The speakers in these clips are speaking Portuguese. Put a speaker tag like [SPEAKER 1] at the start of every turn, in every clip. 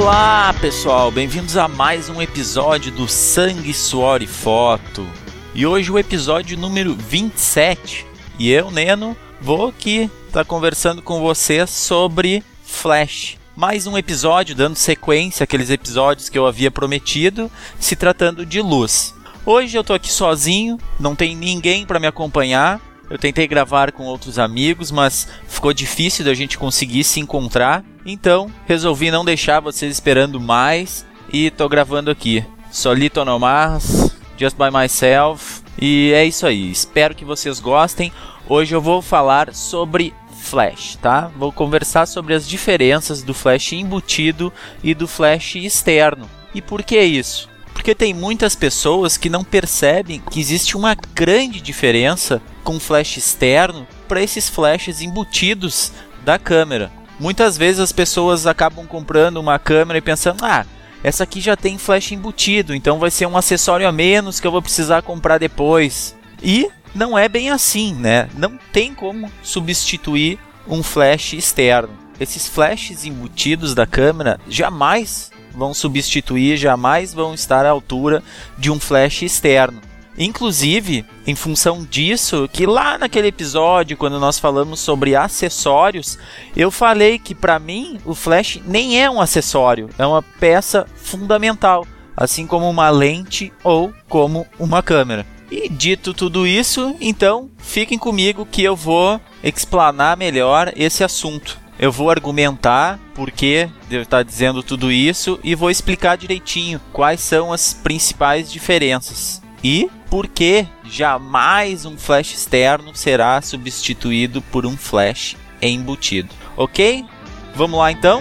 [SPEAKER 1] Olá pessoal, bem-vindos a mais um episódio do Sangue, Suor e Foto. E hoje o episódio número 27. E eu, Neno, vou aqui estar conversando com vocês sobre Flash. Mais um episódio dando sequência àqueles episódios que eu havia prometido, se tratando de luz. Hoje eu tô aqui sozinho, não tem ninguém para me acompanhar. Eu tentei gravar com outros amigos, mas ficou difícil da gente conseguir se encontrar. Então, resolvi não deixar vocês esperando mais e tô gravando aqui. Solito nomás, just by myself. E é isso aí, espero que vocês gostem. Hoje eu vou falar sobre Flash, tá? Vou conversar sobre as diferenças do Flash embutido e do Flash externo. E por que isso? Porque tem muitas pessoas que não percebem que existe uma grande diferença com o flash externo para esses flashes embutidos da câmera. Muitas vezes as pessoas acabam comprando uma câmera e pensando, essa aqui já tem flash embutido, então vai ser um acessório a menos que eu vou precisar comprar depois. E não é bem assim, né? Não tem como substituir um flash externo. Esses flashes embutidos da câmera jamais vão substituir, jamais vão estar à altura de um flash externo. Inclusive, em função disso, que lá naquele episódio, quando nós falamos sobre acessórios, eu falei que para mim o flash nem é um acessório, é uma peça fundamental, assim como uma lente ou como uma câmera. E dito tudo isso, então fiquem comigo que eu vou explanar melhor esse assunto. Eu vou argumentar por que devo estar dizendo tudo isso e vou explicar direitinho quais são as principais diferenças. E por que jamais um flash externo será substituído por um flash embutido. Ok? Vamos lá então?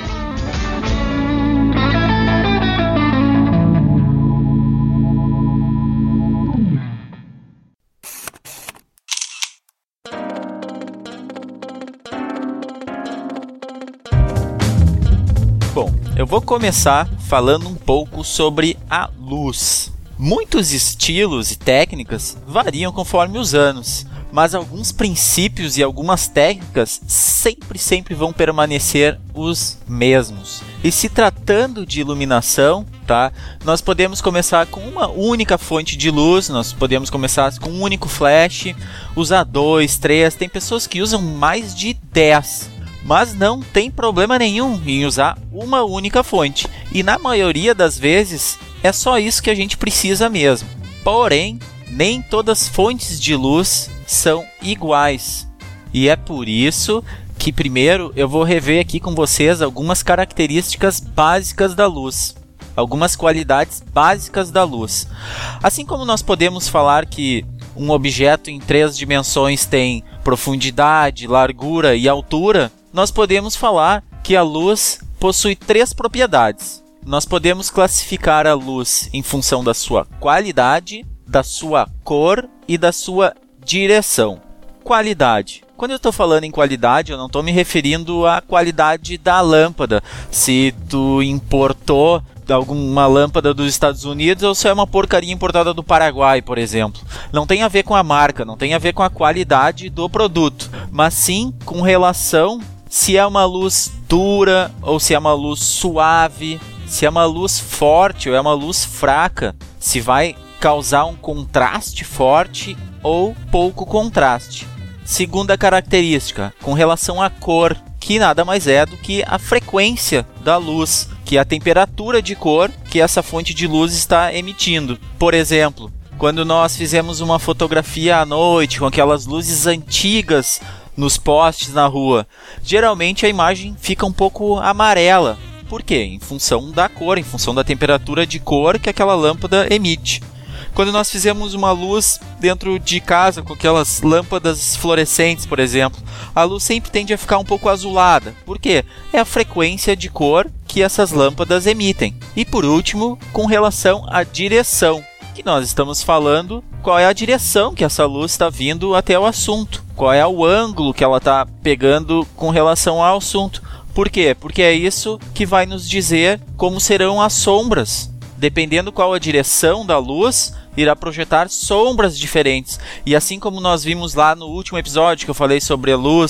[SPEAKER 1] Bom, eu vou começar falando um pouco sobre a luz. Muitos estilos e técnicas variam conforme os anos, mas alguns princípios e algumas técnicas sempre vão permanecer os mesmos. E se tratando de iluminação, tá? Nós podemos começar com uma única fonte de luz, nós podemos começar com um único flash, usar 2, 3, tem pessoas que usam mais de 10. Mas não tem problema nenhum em usar uma única fonte. E na maioria das vezes é só isso que a gente precisa mesmo. Porém, nem todas as fontes de luz são iguais. E é por isso que primeiro eu vou rever aqui com vocês algumas características básicas da luz. Algumas qualidades básicas da luz. Assim como nós podemos falar que um objeto em 3 dimensões tem profundidade, largura e altura, nós podemos falar que a luz possui 3 propriedades. Nós podemos classificar a luz em função da sua qualidade, da sua cor e da sua direção. Qualidade. Quando eu estou falando em qualidade, eu não estou me referindo à qualidade da lâmpada. Se tu importou alguma lâmpada dos Estados Unidos ou se é uma porcaria importada do Paraguai, por exemplo. Não tem a ver com a marca, não tem a ver com a qualidade do produto, mas sim com relação se é uma luz dura ou se é uma luz suave, se é uma luz forte ou é uma luz fraca, se vai causar um contraste forte ou pouco contraste. Segunda característica, com relação à cor, que nada mais é do que a frequência da luz, que é a temperatura de cor que essa fonte de luz está emitindo. Por exemplo, quando nós fizemos uma fotografia à noite com aquelas luzes antigas nos postes na rua, geralmente a imagem fica um pouco amarela. Por quê? Em função da cor, em função da temperatura de cor que aquela lâmpada emite. Quando nós fizemos uma luz dentro de casa com aquelas lâmpadas fluorescentes, por exemplo, a luz sempre tende a ficar um pouco azulada. Por quê? É a frequência de cor que essas lâmpadas emitem. E por último, com relação à direção, que nós estamos falando qual é a direção que essa luz está vindo até o assunto, qual é o ângulo que ela está pegando com relação ao assunto. Por quê? Porque é isso que vai nos dizer como serão as sombras. Dependendo qual a direção da luz, irá projetar sombras diferentes. E assim como nós vimos lá no último episódio que eu falei sobre a luz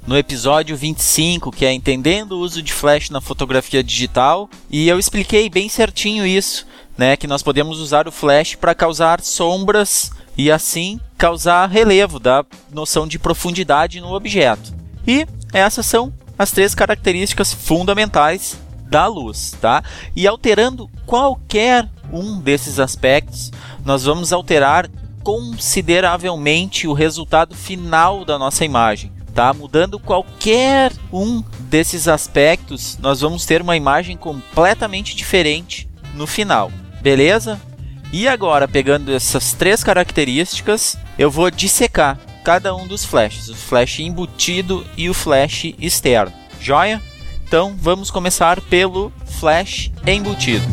[SPEAKER 1] no episódio 25, que é Entendendo o uso de flash na fotografia digital, e eu expliquei bem certinho isso, né, que nós podemos usar o flash para causar sombras e assim causar relevo, dar noção de profundidade no objeto. E essas são as 3 características fundamentais da luz, tá? E alterando qualquer um desses aspectos, nós vamos alterar consideravelmente o resultado final da nossa imagem, tá? Mudando qualquer um desses aspectos, nós vamos ter uma imagem completamente diferente no final, beleza? E agora, pegando essas 3 características, eu vou dissecar cada um dos flashes, o flash embutido e o flash externo, joia? Então vamos começar pelo flash embutido.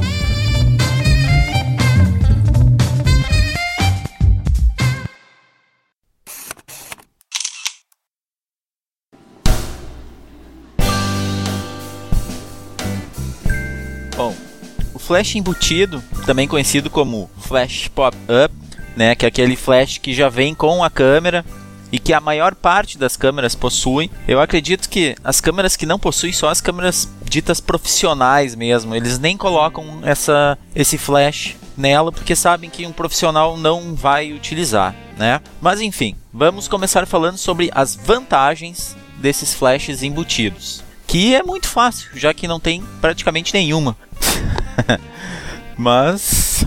[SPEAKER 1] Bom, o flash embutido, também conhecido como flash pop-up, né, que é aquele flash que já vem com a câmera e que a maior parte das câmeras possuem. Eu acredito que as câmeras que não possuem, só as câmeras ditas profissionais mesmo, eles nem colocam esse flash nela porque sabem que um profissional não vai utilizar, né? Mas enfim, vamos começar falando sobre as vantagens desses flashes embutidos, que é muito fácil, já que não tem praticamente nenhuma. Mas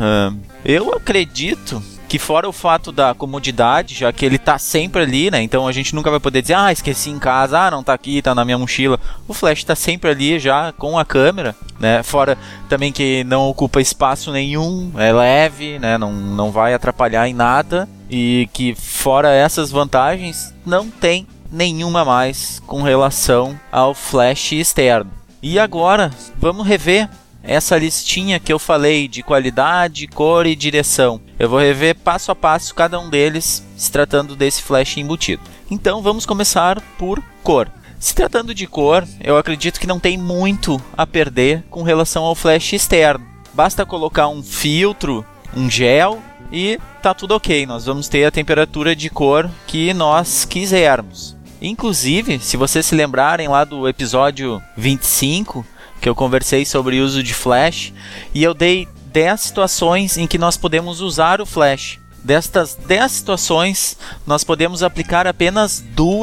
[SPEAKER 1] eu acredito que, fora o fato da comodidade, já que ele tá sempre ali, né? Então a gente nunca vai poder dizer, esqueci em casa, não tá aqui, tá na minha mochila. O flash tá sempre ali já com a câmera, né? Fora também que não ocupa espaço nenhum, é leve, né? Não vai atrapalhar em nada. E que, fora essas vantagens, não tem nenhuma mais com relação ao flash externo. E agora, vamos rever essa listinha que eu falei de qualidade, cor e direção. Eu vou rever passo a passo cada um deles, se tratando desse flash embutido. Então vamos começar por cor. Se tratando de cor, eu acredito que não tem muito a perder com relação ao flash externo. Basta colocar um filtro, um gel e tá tudo ok. Nós vamos ter a temperatura de cor que nós quisermos. Inclusive, se vocês se lembrarem lá do episódio 25, que eu conversei sobre o uso de flash, e eu dei 10 situações em que nós podemos usar o flash. Destas 10 situações, nós podemos aplicar apenas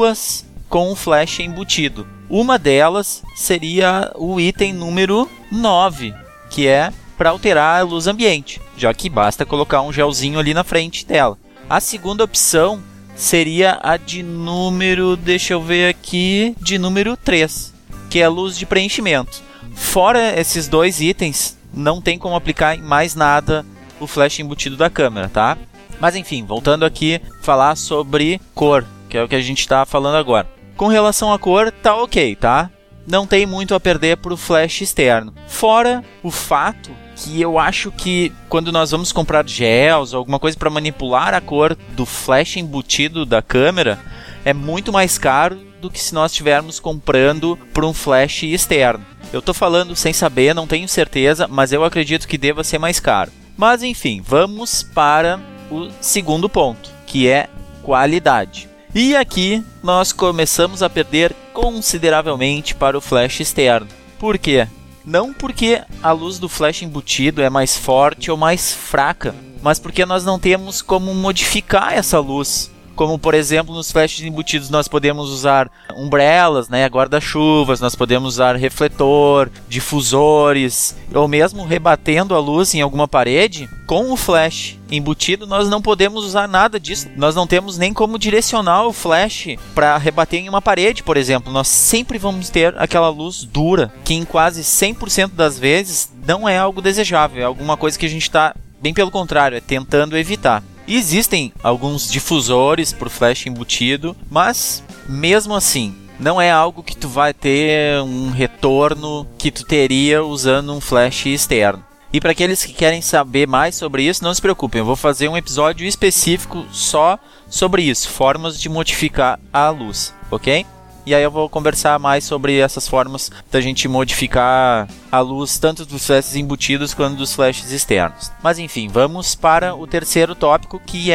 [SPEAKER 1] 2 com o flash embutido. Uma delas seria o item número 9, que é para alterar a luz ambiente, já que basta colocar um gelzinho ali na frente dela. A segunda opção seria a de número, deixa eu ver aqui, de número 3, que é a luz de preenchimento. Fora esses 2 itens, não tem como aplicar em mais nada o flash embutido da câmera, tá? Mas enfim, voltando aqui, falar sobre cor, que é o que a gente está falando agora. Com relação à cor, tá ok, tá? Não tem muito a perder para o flash externo. Fora o fato que eu acho que quando nós vamos comprar gels ou alguma coisa para manipular a cor do flash embutido da câmera, é muito mais caro do que se nós estivermos comprando por um flash externo. Eu tô falando sem saber, não tenho certeza, mas eu acredito que deva ser mais caro. Mas enfim, vamos para o segundo ponto, que é qualidade. E aqui nós começamos a perder consideravelmente para o flash externo. Por quê? Não porque a luz do flash embutido é mais forte ou mais fraca, mas porque nós não temos como modificar essa luz. Como, por exemplo, nos flashes embutidos nós podemos usar umbrellas, né, guarda-chuvas, nós podemos usar refletor, difusores, ou mesmo rebatendo a luz em alguma parede. Com o flash embutido nós não podemos usar nada disso. Nós não temos nem como direcionar o flash para rebater em uma parede, por exemplo. Nós sempre vamos ter aquela luz dura, que em quase 100% das vezes não é algo desejável, é alguma coisa que a gente está, bem pelo contrário, é tentando evitar. E existem alguns difusores por flash embutido, mas mesmo assim, não é algo que tu vai ter um retorno que tu teria usando um flash externo. E para aqueles que querem saber mais sobre isso, não se preocupem, eu vou fazer um episódio específico só sobre isso, formas de modificar a luz, ok? E aí eu vou conversar mais sobre essas formas da gente modificar a luz tanto dos flashes embutidos quanto dos flashes externos. Mas enfim, vamos para o terceiro tópico, que é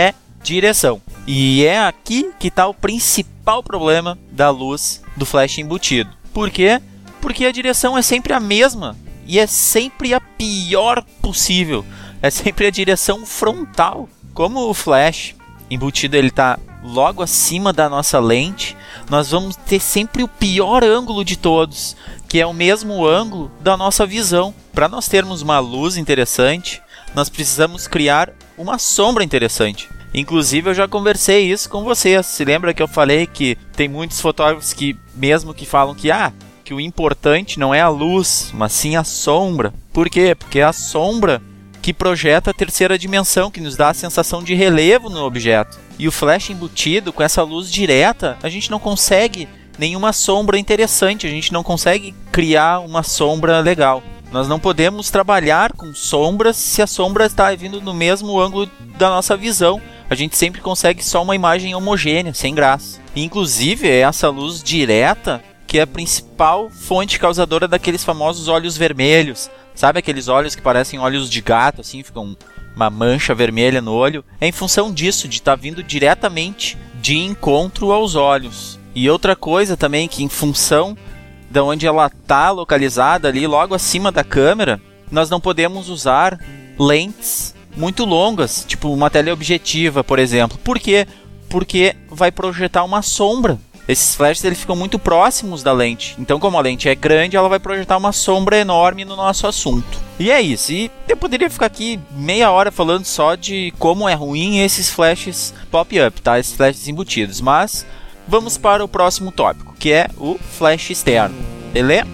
[SPEAKER 1] direção. E é aqui que está o principal problema da luz do flash embutido. Por quê? Porque a direção é sempre a mesma e é sempre a pior possível. É sempre a direção frontal. Como o flash embutido ele está logo acima da nossa lente, nós vamos ter sempre o pior ângulo de todos, que é o mesmo ângulo da nossa visão. Para nós termos uma luz interessante, nós precisamos criar uma sombra interessante. Inclusive, eu já conversei isso com vocês. Se lembra que eu falei que tem muitos fotógrafos que, mesmo que falam que o importante não é a luz, mas sim a sombra. Por quê? Porque é a sombra que projeta a terceira dimensão, que nos dá a sensação de relevo no objeto. E o flash embutido, com essa luz direta, a gente não consegue nenhuma sombra interessante, a gente não consegue criar uma sombra legal. Nós não podemos trabalhar com sombras se a sombra está vindo no mesmo ângulo da nossa visão. A gente sempre consegue só uma imagem homogênea, sem graça. E, inclusive, é essa luz direta que é a principal fonte causadora daqueles famosos olhos vermelhos. Sabe aqueles olhos que parecem olhos de gato, assim, ficam uma mancha vermelha no olho? É em função disso, de estar vindo diretamente de encontro aos olhos. E outra coisa também, que em função de onde ela está localizada ali, logo acima da câmera, nós não podemos usar lentes muito longas, tipo uma teleobjetiva, por exemplo. Por quê? Porque vai projetar uma sombra. Esses flashes eles ficam muito próximos da lente. Então, como a lente é grande, ela vai projetar uma sombra enorme no nosso assunto. E é isso. E eu poderia ficar aqui meia hora falando só de como é ruim esses flashes pop-up, tá? Esses flashes embutidos. Mas vamos para o próximo tópico, que é o flash externo. Beleza?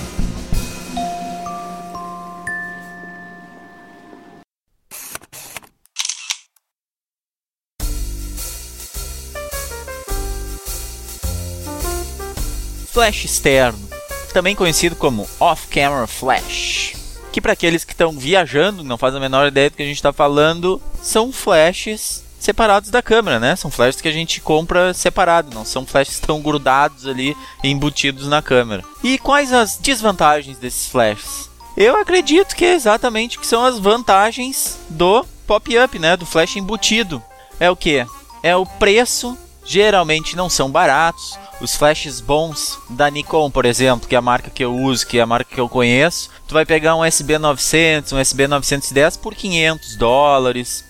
[SPEAKER 1] Flash externo, também conhecido como off-camera flash, que para aqueles que estão viajando, não fazem a menor ideia do que a gente está falando, são flashes separados da câmera, né? São flashes que a gente compra separado, não são flashes que estão grudados ali e embutidos na câmera. E quais as desvantagens desses flashes? Eu acredito que é exatamente que são as vantagens do pop-up, né? Do flash embutido. É o que? É o preço, geralmente não são baratos. Os flashes bons da Nikon, por exemplo, que é a marca que eu uso, que é a marca que eu conheço, tu vai pegar um SB900, um SB910 por $500,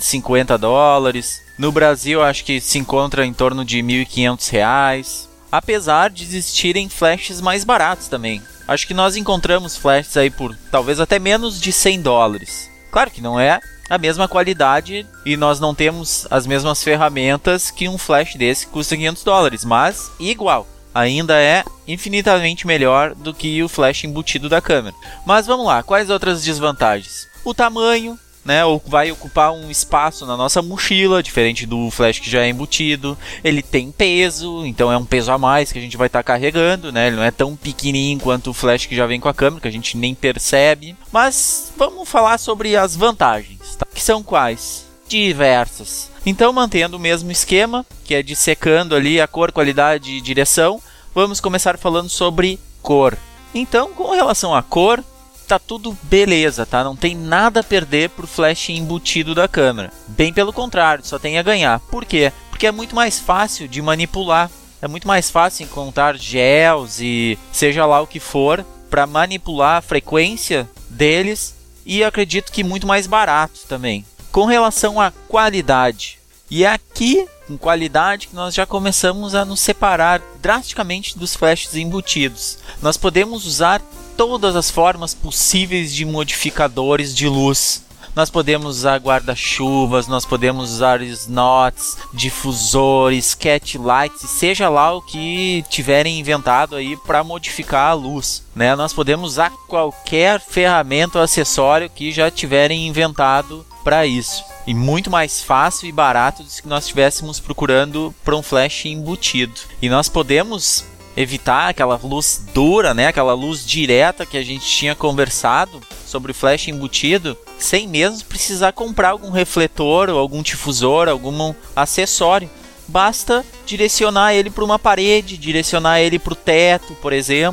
[SPEAKER 1] $550. No Brasil, acho que se encontra em torno de R$1.500. Apesar de existirem flashes mais baratos também. Acho que nós encontramos flashes aí por talvez até menos de $100. Claro que não é a mesma qualidade e nós não temos as mesmas ferramentas que um flash desse que custa $500, mas igual, ainda é infinitamente melhor do que o flash embutido da câmera. Mas vamos lá, quais outras desvantagens? O tamanho, né, vai ocupar um espaço na nossa mochila, diferente do flash que já é embutido. Ele tem peso, então é um peso a mais que a gente vai estar carregando, né? Ele não é tão pequenininho quanto o flash que já vem com a câmera, que a gente nem percebe. Mas vamos falar sobre as vantagens, tá? Que são quais? Diversas. Então, mantendo o mesmo esquema, que é dissecando ali a cor, qualidade e direção, vamos começar falando sobre cor. Então, com relação à cor, tá tudo beleza, tá? Não tem nada a perder pro flash embutido da câmera. Bem pelo contrário, só tem a ganhar. Por quê? Porque é muito mais fácil de manipular. É muito mais fácil encontrar gels e seja lá o que for para manipular a frequência deles, e acredito que muito mais barato também. Com relação à qualidade, e é aqui com qualidade que nós já começamos a nos separar drasticamente dos flashes embutidos. Nós podemos usar todas as formas possíveis de modificadores de luz. Nós podemos usar guarda-chuvas, nós podemos usar slots, difusores, cat lights, seja lá o que tiverem inventado aí para modificar a luz, né? Nós podemos usar qualquer ferramenta ou acessório que já tiverem inventado para isso. E muito mais fácil e barato do que nós estivéssemos procurando para um flash embutido. E nós podemos evitar aquela luz dura, né? Aquela luz direta que a gente tinha conversado sobre o flash embutido, sem mesmo precisar comprar algum refletor ou algum difusor, algum acessório. Basta direcionar ele para uma parede, direcionar ele para o teto, por exemplo,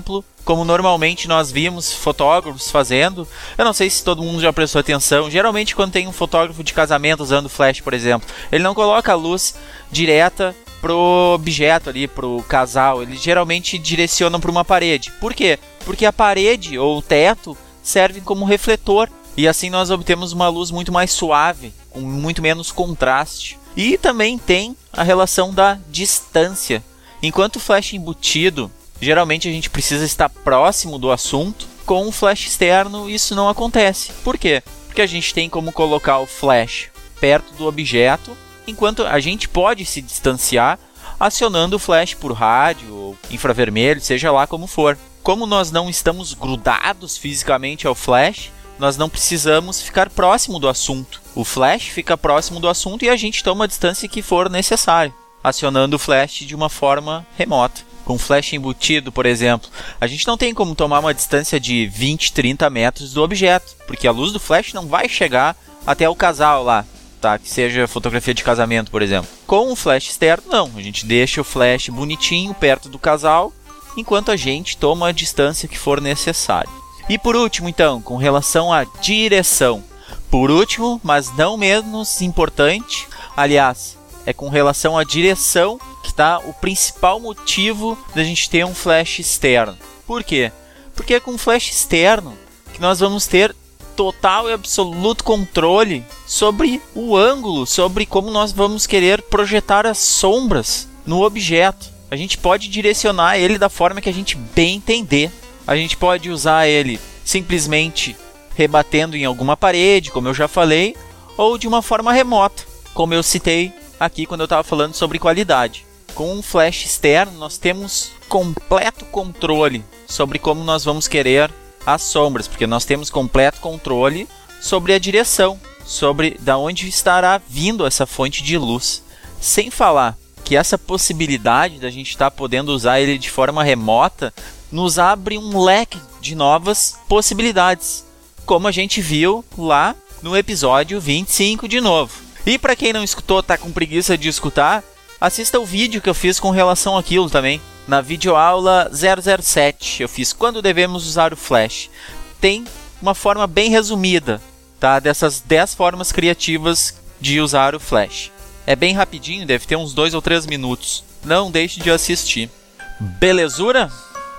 [SPEAKER 1] como normalmente nós vimos fotógrafos fazendo. Eu não sei se todo mundo já prestou atenção. Geralmente quando tem um fotógrafo de casamento usando flash, por exemplo, ele não coloca a luz direta pro objeto ali, pro casal. Eles geralmente direcionam para uma parede. Por quê? Porque a parede ou o teto servem como refletor. E assim nós obtemos uma luz muito mais suave, com muito menos contraste. E também tem a relação da distância. Enquanto o flash embutido, geralmente a gente precisa estar próximo do assunto. Com o flash externo isso não acontece. Por quê? Porque a gente tem como colocar o flash perto do objeto, enquanto a gente pode se distanciar acionando o flash por rádio ou infravermelho, seja lá como for. Como nós não estamos grudados fisicamente ao flash, nós não precisamos ficar próximo do assunto. O flash fica próximo do assunto e a gente toma a distância que for necessário, acionando o flash de uma forma remota. Com flash embutido, por exemplo, a gente não tem como tomar uma distância de 20, 30 metros do objeto, porque a luz do flash não vai chegar até o casal lá, tá? Que seja fotografia de casamento, por exemplo. Com o flash externo, não. A gente deixa o flash bonitinho perto do casal, enquanto a gente toma a distância que for necessário. E por último, então, com relação à direção. Por último, mas não menos importante, aliás, é com relação à direção que está o principal motivo da gente ter um flash externo. Por quê? Porque é com o flash externo que nós vamos ter total e absoluto controle sobre o ângulo, sobre como nós vamos querer projetar as sombras no objeto. A gente pode direcionar ele da forma que a gente bem entender. A gente pode usar ele simplesmente rebatendo em alguma parede, como eu já falei, ou de uma forma remota, como eu citei aqui quando eu estava falando sobre qualidade. Com um flash externo, nós temos completo controle sobre como nós vamos querer as sombras, porque nós temos completo controle sobre a direção, sobre da onde estará vindo essa fonte de luz. Sem falar que essa possibilidade da gente estar podendo usar ele de forma remota nos abre um leque de novas possibilidades, como a gente viu lá no episódio 25 de novo. E para quem não escutou, tá com preguiça de escutar, assista o vídeo que eu fiz com relação àquilo também. Na videoaula 007, eu fiz quando devemos usar o flash. Tem uma forma bem resumida, tá? Dessas 10 formas criativas de usar o flash. É bem rapidinho, deve ter uns 2 ou 3 minutos. Não deixe de assistir. Belezura?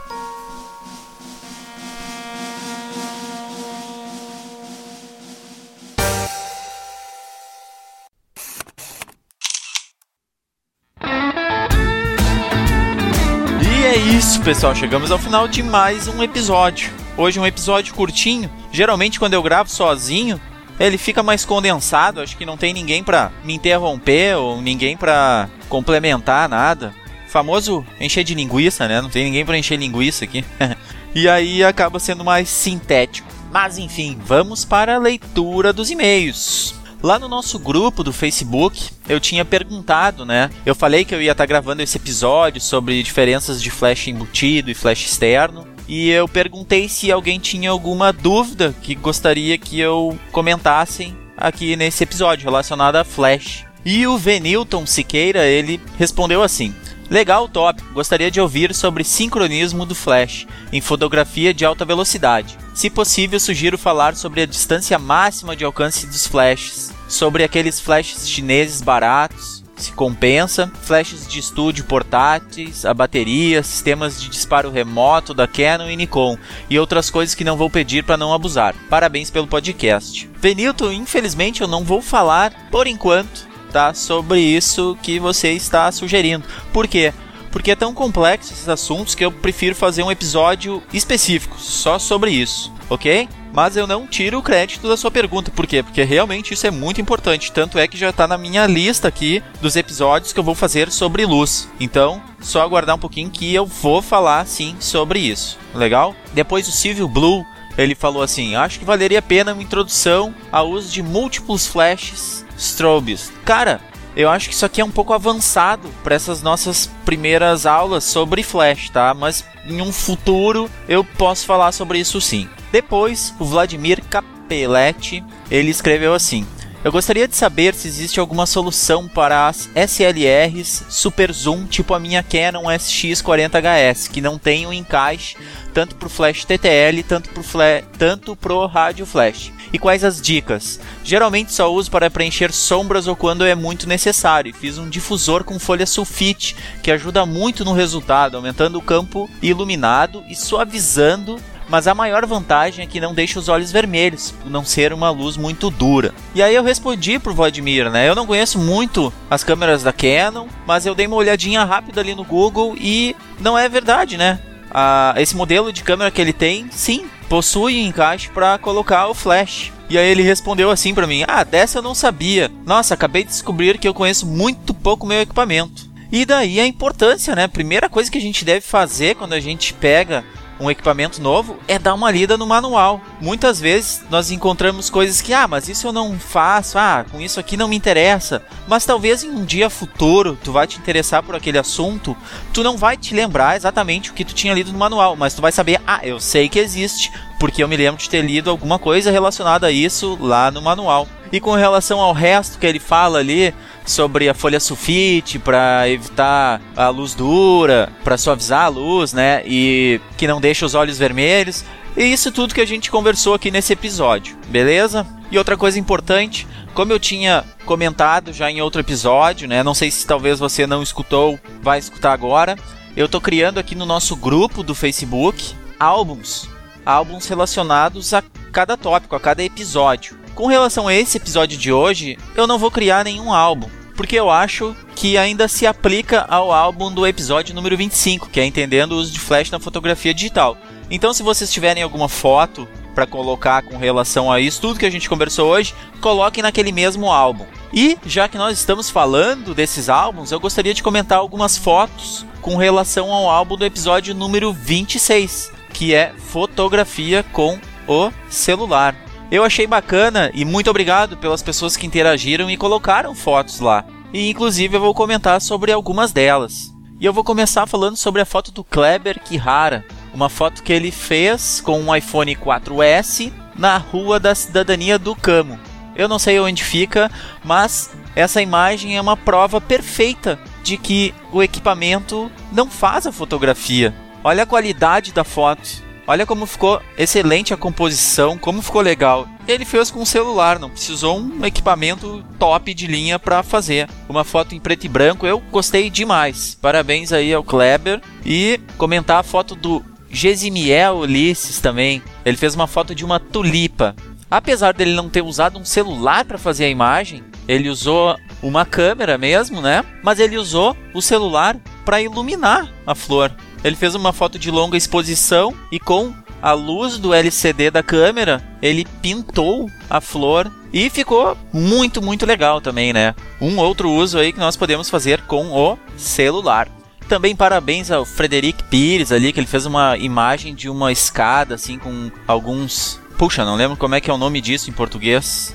[SPEAKER 1] É isso, pessoal, chegamos ao final de mais um episódio. Hoje um episódio curtinho. Geralmente quando eu gravo sozinho, ele fica mais condensado. Acho que não tem ninguém pra me interromper ou ninguém pra complementar nada. Famoso encher de linguiça, né? Não tem ninguém pra encher linguiça aqui. E aí acaba sendo mais sintético. Mas enfim, vamos para a leitura dos e-mails. Lá no nosso grupo do Facebook, eu tinha perguntado, né? Eu falei que eu ia estar gravando esse episódio sobre diferenças de flash embutido e flash externo. E eu perguntei se alguém tinha alguma dúvida que gostaria que eu comentasse aqui nesse episódio relacionado a flash. E o Venilton Siqueira, ele respondeu assim: legal o tópico, gostaria de ouvir sobre sincronismo do flash em fotografia de alta velocidade. Se possível, sugiro falar sobre a distância máxima de alcance dos flashes, sobre aqueles flashes chineses baratos, se compensa, flashes de estúdio portáteis, a bateria, sistemas de disparo remoto da Canon e Nikon e outras coisas que não vou pedir para não abusar. Parabéns pelo podcast. Venilton, infelizmente eu não vou falar por enquanto, tá, sobre isso que você está sugerindo. Por quê? Porque é tão complexo esses assuntos que eu prefiro fazer um episódio específico só sobre isso, ok? Mas eu não tiro o crédito da sua pergunta. Por quê? Porque realmente isso é muito importante. Tanto é que já está na minha lista aqui dos episódios que eu vou fazer sobre luz. Então, só aguardar um pouquinho que eu vou falar sim sobre isso. Legal? Depois o Silvio Blue, ele falou assim: acho que valeria a pena uma introdução ao uso de múltiplos flashes strobes. Cara, eu acho que isso aqui é um pouco avançado para essas nossas primeiras aulas sobre flash, tá? Mas em um futuro eu posso falar sobre isso sim. Depois, o Vladimir Capelletti, ele escreveu assim: Eu gostaria de saber se existe alguma solução para as SLRs Super Zoom, tipo a minha Canon SX40HS, que não tem um encaixe tanto para o flash TTL, tanto pro rádio flash. E quais as dicas? Geralmente só uso para preencher sombras ou quando é muito necessário. Fiz um difusor com folha sulfite, que ajuda muito no resultado, aumentando o campo iluminado e suavizando. Mas a maior vantagem é que não deixa os olhos vermelhos, por não ser uma luz muito dura. E aí eu respondi pro Vladimir, né? Eu não conheço muito as câmeras da Canon, mas eu dei uma olhadinha rápida ali no Google e não é verdade, né? Esse modelo de câmera que ele tem, sim, possui encaixe para colocar o flash. E aí ele respondeu assim pra mim: dessa eu não sabia. Nossa, acabei de descobrir que eu conheço muito pouco meu equipamento. E daí a importância, né? Primeira coisa que a gente deve fazer quando a gente pega um equipamento novo é dar uma lida no manual. Muitas vezes nós encontramos coisas que, mas isso eu não faço, com isso aqui não me interessa. Mas talvez em um dia futuro tu vai te interessar por aquele assunto, tu não vai te lembrar exatamente o que tu tinha lido no manual, mas tu vai saber, eu sei que existe, porque eu me lembro de ter lido alguma coisa relacionada a isso lá no manual. E com relação ao resto que ele fala ali, sobre a folha sulfite para evitar a luz dura, para suavizar a luz, né, e que não deixa os olhos vermelhos. E isso tudo que a gente conversou aqui nesse episódio, beleza? E outra coisa importante, como eu tinha comentado já em outro episódio, né, não sei se talvez você não escutou, vai escutar agora, eu tô criando aqui no nosso grupo do Facebook álbuns relacionados a cada tópico, a cada episódio. Com relação a esse episódio de hoje, eu não vou criar nenhum álbum, porque eu acho que ainda se aplica ao álbum do episódio número 25, que é Entendendo o Uso de Flash na Fotografia Digital. Então, se vocês tiverem alguma foto para colocar com relação a isso, tudo que a gente conversou hoje, coloquem naquele mesmo álbum. E, já que nós estamos falando desses álbuns, eu gostaria de comentar algumas fotos com relação ao álbum do episódio número 26, que é Fotografia com o Celular. Eu achei bacana e muito obrigado pelas pessoas que interagiram e colocaram fotos lá. E inclusive eu vou comentar sobre algumas delas. E eu vou começar falando sobre a foto do Kleber Kihara, uma foto que ele fez com um iPhone 4S na Rua da Cidadania do Camo. Eu não sei onde fica, mas essa imagem é uma prova perfeita de que o equipamento não faz a fotografia. Olha a qualidade da foto. Olha como ficou excelente a composição, como ficou legal. Ele fez com o celular, não precisou um equipamento top de linha para fazer. Uma foto em preto e branco, eu gostei demais. Parabéns aí ao Kleber. E comentar a foto do Gesimiel Ulisses também. Ele fez uma foto de uma tulipa. Apesar dele não ter usado um celular para fazer a imagem, ele usou uma câmera mesmo, né? Mas ele usou o celular para iluminar a flor. Ele fez uma foto de longa exposição e com a luz do LCD da câmera, ele pintou a flor e ficou muito, muito legal também, né? Um outro uso aí que nós podemos fazer com o celular. Também parabéns ao Frederic Pires ali, que ele fez uma imagem de uma escada, assim, com alguns... Puxa, não lembro como é que é o nome disso em português.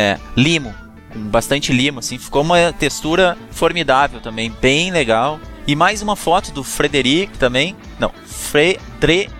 [SPEAKER 1] Limo, com bastante limo, assim. Ficou uma textura formidável também, bem legal. E mais uma foto do Frederic também. Não, Frederic,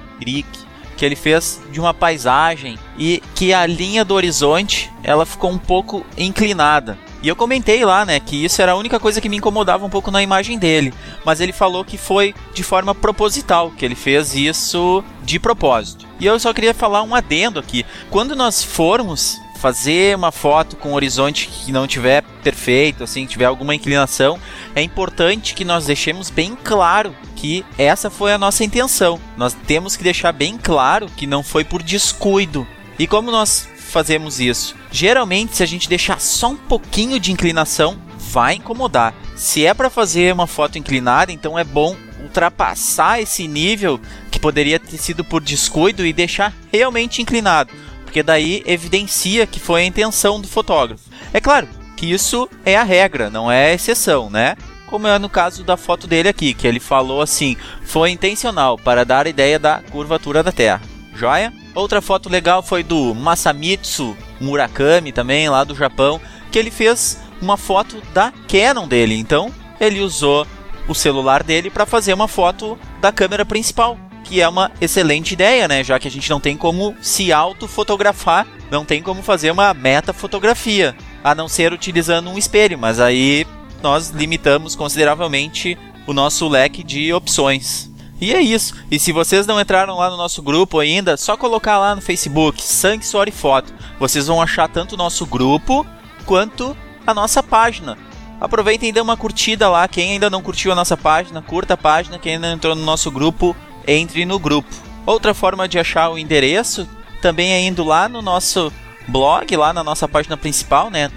[SPEAKER 1] que ele fez de uma paisagem e que a linha do horizonte, ela ficou um pouco inclinada. E eu comentei lá, né, que isso era a única coisa que me incomodava um pouco na imagem dele. Mas ele falou que foi de forma proposital, que ele fez isso de propósito. E eu só queria falar um adendo aqui. Quando nós formos fazer uma foto com um horizonte que não tiver perfeito, assim, tiver alguma inclinação, é importante que nós deixemos bem claro que essa foi a nossa intenção. Nós temos que deixar bem claro que não foi por descuido. E como nós fazemos isso? Geralmente, se a gente deixar só um pouquinho de inclinação, vai incomodar. Se é para fazer uma foto inclinada, então é bom ultrapassar esse nível que poderia ter sido por descuido e deixar realmente inclinado, porque daí evidencia que foi a intenção do fotógrafo. É claro que isso é a regra, não é a exceção, né? Como é no caso da foto dele aqui, que ele falou assim, foi intencional para dar a ideia da curvatura da Terra. Joia? Outra foto legal foi do Masamitsu Murakami, também lá do Japão, que ele fez uma foto da Canon dele. Então, ele usou o celular dele para fazer uma foto da câmera principal, que é uma excelente ideia, né? Já que a gente não tem como se autofotografar, não tem como fazer uma metafotografia. a não ser utilizando um espelho, mas aí nós limitamos consideravelmente o nosso leque de opções. E é isso. E se vocês não entraram lá no nosso grupo ainda, só colocar lá no Facebook, Sangue, Suor e Foto. Vocês vão achar tanto o nosso grupo quanto a nossa página. Aproveitem e dê uma curtida lá. Quem ainda não curtiu a nossa página, curta a página. Quem ainda não entrou no nosso grupo, entre no grupo. Outra forma de achar o endereço também é indo lá no nosso blog, lá na nossa página principal, né?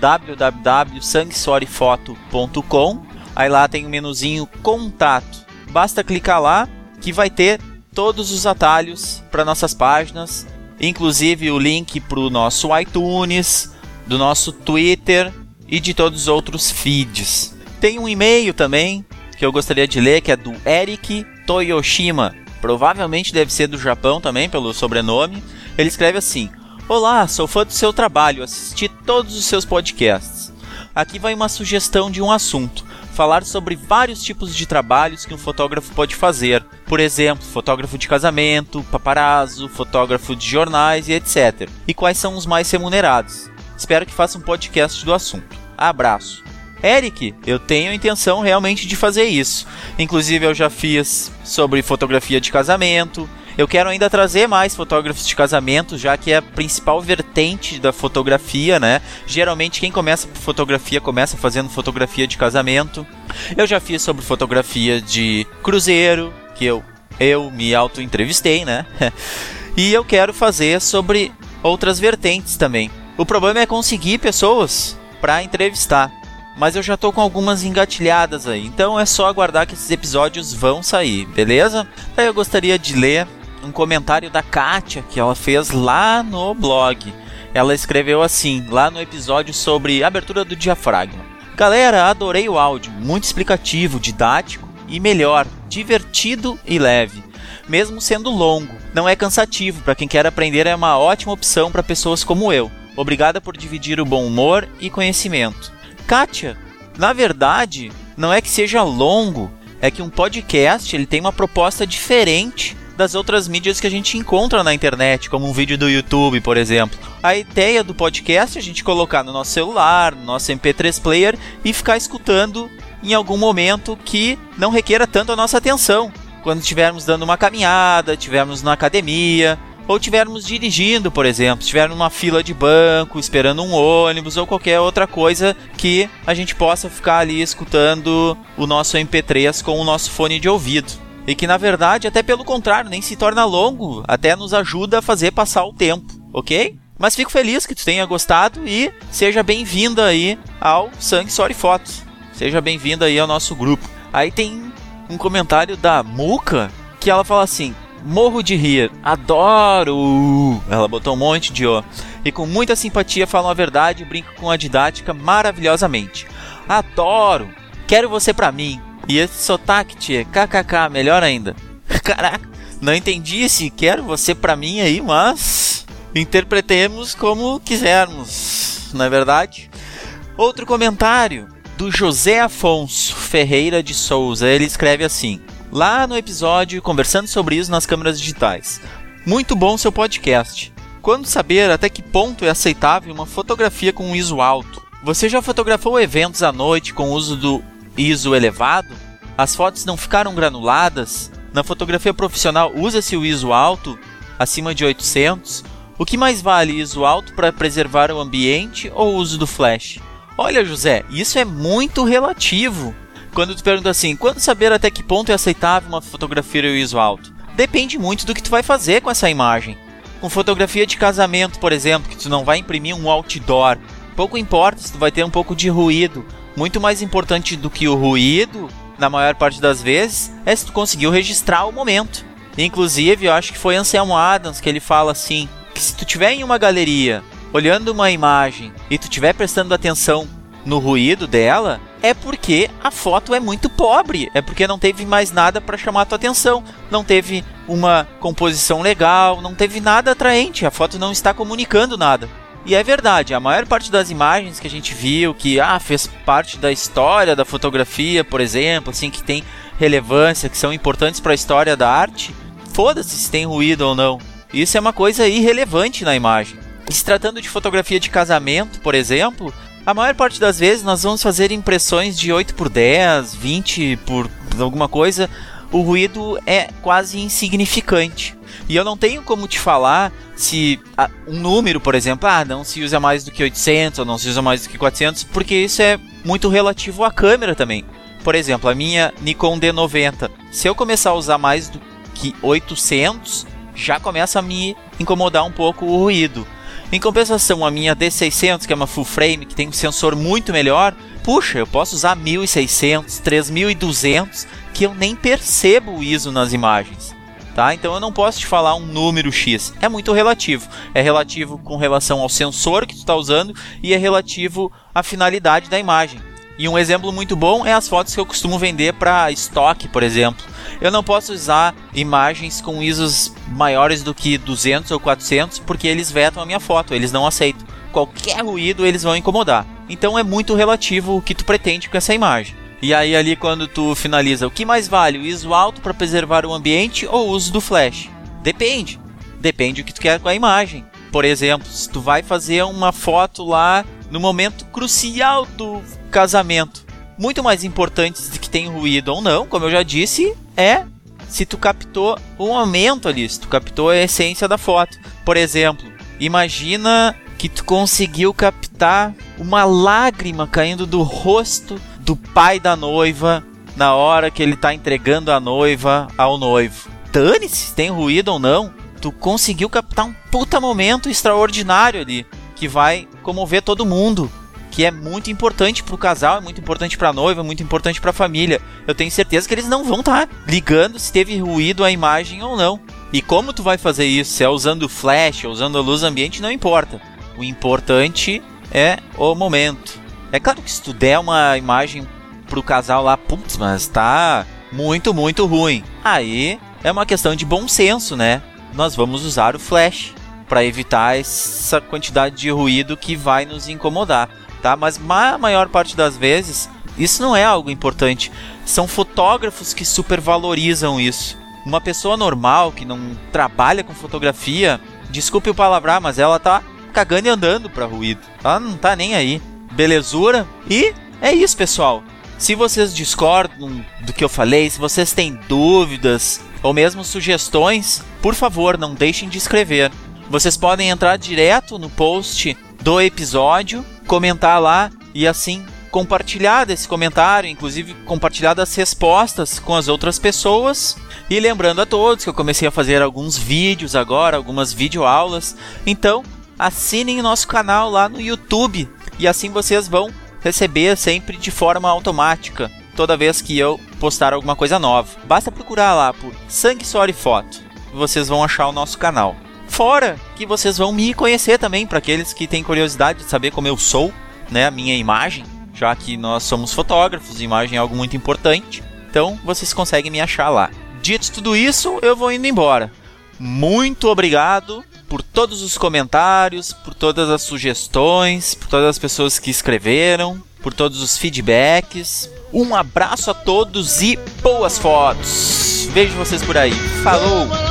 [SPEAKER 1] www.sanguesuorifoto.com. Aí lá tem o menuzinho Contato. Basta clicar lá que vai ter todos os atalhos para nossas páginas, inclusive o link para o nosso iTunes, do nosso Twitter e de todos os outros feeds. Tem um e-mail também que eu gostaria de ler, que é do Eric Toyoshima. Provavelmente deve ser do Japão também, pelo sobrenome. Ele escreve assim: Olá, sou fã do seu trabalho, assisti todos os seus podcasts. Aqui vai uma sugestão de um assunto. Falar sobre vários tipos de trabalhos que um fotógrafo pode fazer. Por exemplo, fotógrafo de casamento, paparazzo, fotógrafo de jornais e etc. E quais são os mais remunerados. Espero que faça um podcast do assunto. Abraço. Eric, eu tenho a intenção realmente de fazer isso. Inclusive eu já fiz sobre fotografia de casamento. Eu quero ainda trazer mais fotógrafos de casamento, já que é a principal vertente da fotografia, né? Geralmente quem começa por fotografia começa fazendo fotografia de casamento. Eu já fiz sobre fotografia de cruzeiro, que eu me auto-entrevistei, né? E eu quero fazer sobre outras vertentes também. O problema é conseguir pessoas para entrevistar. Mas eu já tô com algumas engatilhadas aí, então é só aguardar que esses episódios vão sair, beleza? Daí eu gostaria de ler um comentário da Kátia que ela fez lá no blog. Ela escreveu assim, lá no episódio sobre abertura do diafragma: Galera, adorei o áudio, muito explicativo, didático e melhor, divertido e leve. Mesmo sendo longo, não é cansativo, para quem quer aprender é uma ótima opção para pessoas como eu. Obrigada por dividir o bom humor e conhecimento. Kátia, na verdade, não é que seja longo, é que um podcast ele tem uma proposta diferente das outras mídias que a gente encontra na internet, como um vídeo do YouTube, por exemplo. A ideia do podcast é a gente colocar no nosso celular, no nosso MP3 player e ficar escutando em algum momento que não requeira tanto a nossa atenção. Quando estivermos dando uma caminhada, estivermos na academia, ou estivermos dirigindo, por exemplo, estivermos numa fila de banco, esperando um ônibus ou qualquer outra coisa que a gente possa ficar ali escutando o nosso MP3 com o nosso fone de ouvido. E que na verdade, até pelo contrário, nem se torna longo, até nos ajuda a fazer passar o tempo, ok? Mas fico feliz que tu tenha gostado e seja bem-vinda aí ao Sangue, Suor e Fotos. Seja bem-vinda aí ao nosso grupo. Aí tem um comentário da Muca que ela fala assim: morro de rir, adoro! Ela botou um monte de ó. E com muita simpatia falam a verdade e brincam com a didática maravilhosamente. Adoro! Quero você pra mim. E esse sotaque, tia, kkk, melhor ainda. Caraca, não entendi esse quero você pra mim aí, mas interpretemos como quisermos, não é verdade? Outro comentário do José Afonso Ferreira de Souza. Ele escreve assim: lá no episódio conversando sobre isso nas câmeras digitais. Muito bom seu podcast. Quando saber até que ponto é aceitável uma fotografia com um ISO alto? Você já fotografou eventos à noite com o uso do ISO elevado? As fotos não ficaram granuladas? Na fotografia profissional usa-se o ISO alto, acima de 800? O que mais vale, ISO alto para preservar o ambiente ou o uso do flash? Olha, José, isso é muito relativo. Quando tu pergunta assim, quando saber até que ponto é aceitável uma fotografia em ISO alto? Depende muito do que tu vai fazer com essa imagem. Com fotografia de casamento, por exemplo, que tu não vai imprimir um outdoor, pouco importa se tu vai ter um pouco de ruído. Muito mais importante do que o ruído, na maior parte das vezes, é se tu conseguiu registrar o momento. Inclusive, eu acho que foi Anselmo Adams que ele fala assim, que se tu estiver em uma galeria, olhando uma imagem, e tu estiver prestando atenção no ruído dela, é porque a foto é muito pobre, é porque não teve mais nada para chamar a tua atenção, não teve uma composição legal, não teve nada atraente, a foto não está comunicando nada. E é verdade, a maior parte das imagens que a gente viu, que fez parte da história da fotografia, por exemplo, assim, que tem relevância, que são importantes para a história da arte, foda-se se tem ruído ou não. Isso é uma coisa irrelevante na imagem. E se tratando de fotografia de casamento, por exemplo, A maior parte das vezes nós vamos fazer impressões de 8x10, 20 por alguma coisa. O ruído é quase insignificante. E eu não tenho como te falar se um número, por exemplo, não se usa mais do que 800 ou não se usa mais do que 400, porque isso é muito relativo à câmera também. Por exemplo, a minha Nikon D90, se eu começar a usar mais do que 800, já começa a me incomodar um pouco o ruído. Em compensação, a minha D600, que é uma full frame, que tem um sensor muito melhor, puxa, eu posso usar 1600, 3200, que eu nem percebo o ISO nas imagens. Tá? Então eu não posso te falar um número X, é muito relativo. É relativo com relação ao sensor que tu está usando e é relativo à finalidade da imagem. E um exemplo muito bom é as fotos que eu costumo vender para estoque, por exemplo. Eu não posso usar imagens com ISOs maiores do que 200 ou 400 porque eles vetam a minha foto, eles não aceitam. Qualquer ruído eles vão incomodar. Então é muito relativo o que tu pretende com essa imagem. E aí ali quando tu finaliza, o que mais vale? O ISO alto para preservar o ambiente ou o uso do flash? Depende. Depende do que tu quer com a imagem. Por exemplo, se tu vai fazer uma foto lá no momento crucial do casamento, muito mais importante do que tem ruído ou não, como eu já disse, é se tu captou o momento ali, se tu captou a essência da foto. Por exemplo, imagina que tu conseguiu captar uma lágrima caindo do rosto do pai da noiva na hora que ele está entregando a noiva ao noivo. Dane-se se tem ruído ou não, tu conseguiu captar um puta momento extraordinário ali, que vai comover todo mundo, que é muito importante pro casal, é muito importante pra noiva, é muito importante pra família. Eu tenho certeza que eles não vão estar ligando se teve ruído a imagem ou não. E como tu vai fazer isso? Se é usando flash ou usando a luz ambiente, não importa. O importante é o momento. É claro que se tu der uma imagem pro casal lá, putz, mas tá muito, muito ruim. Aí é uma questão de bom senso, né? Nós vamos usar o flash para evitar essa quantidade de ruído que vai nos incomodar, tá? Mas a maior parte das vezes, isso não é algo importante. São fotógrafos que supervalorizam isso. Uma pessoa normal que não trabalha com fotografia, desculpe o palavrar, mas ela tá cagando e andando para ruído. Ela não tá nem aí. Belezura? E é isso, pessoal. Se vocês discordam do que eu falei, se vocês têm dúvidas ou mesmo sugestões, por favor, não deixem de escrever. Vocês podem entrar direto no post do episódio, comentar lá e assim compartilhar desse comentário, inclusive compartilhar das respostas com as outras pessoas. E lembrando a todos que eu comecei a fazer alguns vídeos agora, algumas videoaulas. Então, assinem o nosso canal lá no YouTube. E assim vocês vão receber sempre de forma automática, toda vez que eu postar alguma coisa nova. Basta procurar lá por Sangue, Suor e Foto. Vocês vão achar o nosso canal. Fora que vocês vão me conhecer também, para aqueles que têm curiosidade de saber como eu sou, né, a minha imagem, já que nós somos fotógrafos, imagem é algo muito importante. Então vocês conseguem me achar lá. Dito tudo isso, eu vou indo embora. Muito obrigado por todos os comentários, por todas as sugestões, por todas as pessoas que escreveram, por todos os feedbacks. Um abraço a todos e boas fotos! Vejo vocês por aí. Falou!